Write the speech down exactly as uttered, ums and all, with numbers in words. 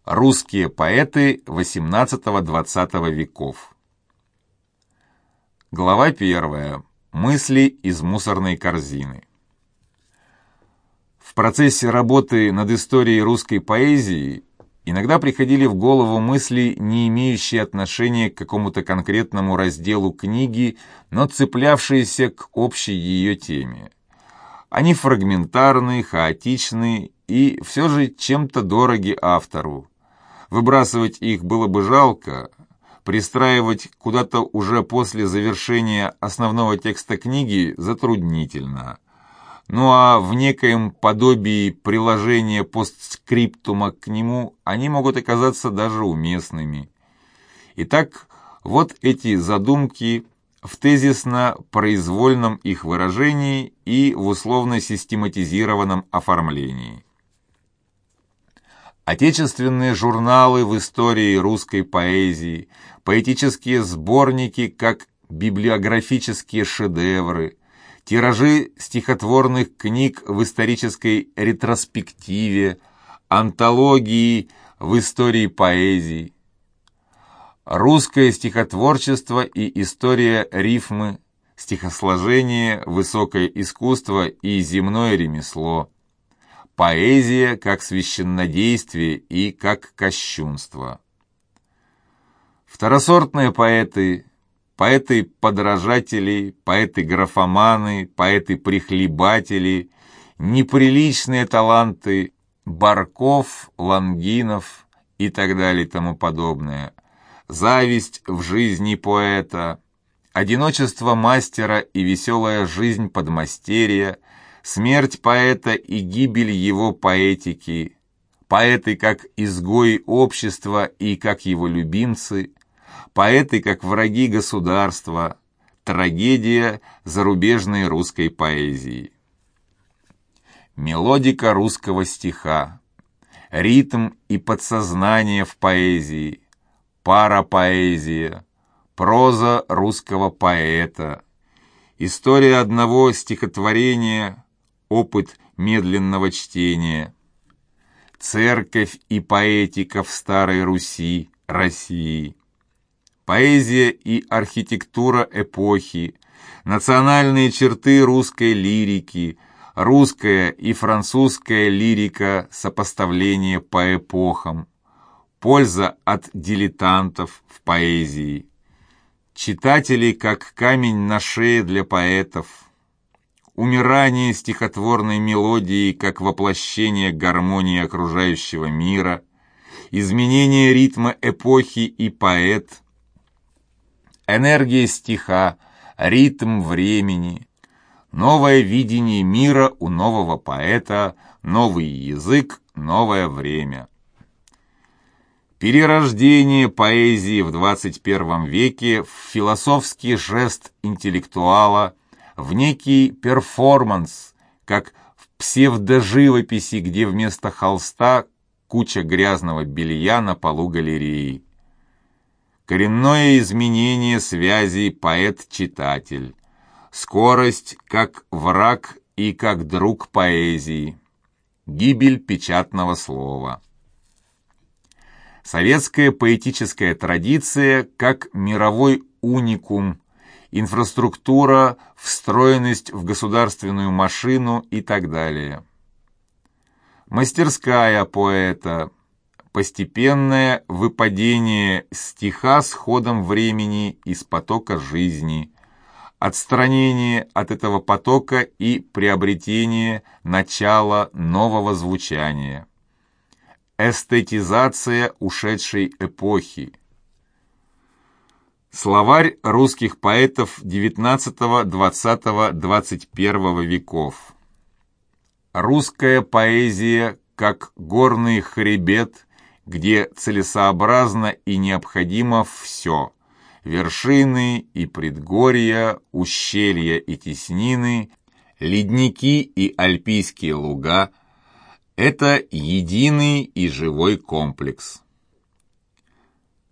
Русские поэты восемнадцатого-двадцатого веков. Глава первая. Мысли из мусорной корзины. В процессе работы над историей русской поэзии иногда приходили в голову мысли, не имеющие отношения к какому-то конкретному разделу книги, но цеплявшиеся к общей ее теме. Они фрагментарны, хаотичны и все же чем-то дороги автору. Выбрасывать их было бы жалко, пристраивать куда-то уже после завершения основного текста книги затруднительно. Ну а в некоем подобии приложения постскриптума к нему они могут оказаться даже уместными. Итак, вот эти задумки в тезисно-произвольном их выражении и в условно-систематизированном оформлении. Отечественные журналы в истории русской поэзии, поэтические сборники как библиографические шедевры, тиражи стихотворных книг в исторической ретроспективе, антологии в истории поэзии. Русское стихотворчество и история рифмы, стихосложение, высокое искусство и земное ремесло. Поэзия как священнодействие и как кощунство. Второсортные поэты, поэты-подражатели, поэты-графоманы, поэты-прихлебатели, неприличные таланты Барков, Лангинов и так далее и тому подобное. Зависть в жизни поэта, одиночество мастера и веселая жизнь подмастерья, смерть поэта и гибель его поэтики, поэты как изгои общества и как его любимцы, поэты как враги государства, трагедия зарубежной русской поэзии. Мелодика русского стиха, ритм и подсознание в поэзии, парапоэзия, проза русского поэта, история одного стихотворения, опыт медленного чтения, церковь и поэтика в Старой Руси, России, поэзия и архитектура эпохи, национальные черты русской лирики, русская и французская лирика, сопоставление по эпохам, польза от дилетантов в поэзии, читатели как камень на шее для поэтов, умирание стихотворной мелодии как воплощение гармонии окружающего мира, изменение ритма эпохи и поэт, энергия стиха, ритм времени, новое видение мира у нового поэта, новый язык, новое время. Перерождение поэзии в двадцать первом веке в философский жест интеллектуала, в некий перформанс, как в псевдоживописи, где вместо холста куча грязного белья на полу галереи. Коренное изменение связи поэт-читатель, скорость как враг и как друг поэзии, гибель печатного слова. Советская поэтическая традиция как мировой уникум, инфраструктура, встроенность в государственную машину и так далее. Мастерская поэта, постепенное выпадение стиха с ходом времени из потока жизни, отстранение от этого потока и приобретение начала нового звучания. Эстетизация ушедшей эпохи. Словарь русских поэтов девятнадцатого, двадцатого, двадцать первого веков. Русская поэзия как горный хребет, где целесообразно и необходимо все. Вершины и предгорья, ущелья и теснины, ледники и альпийские луга – это единый и живой комплекс.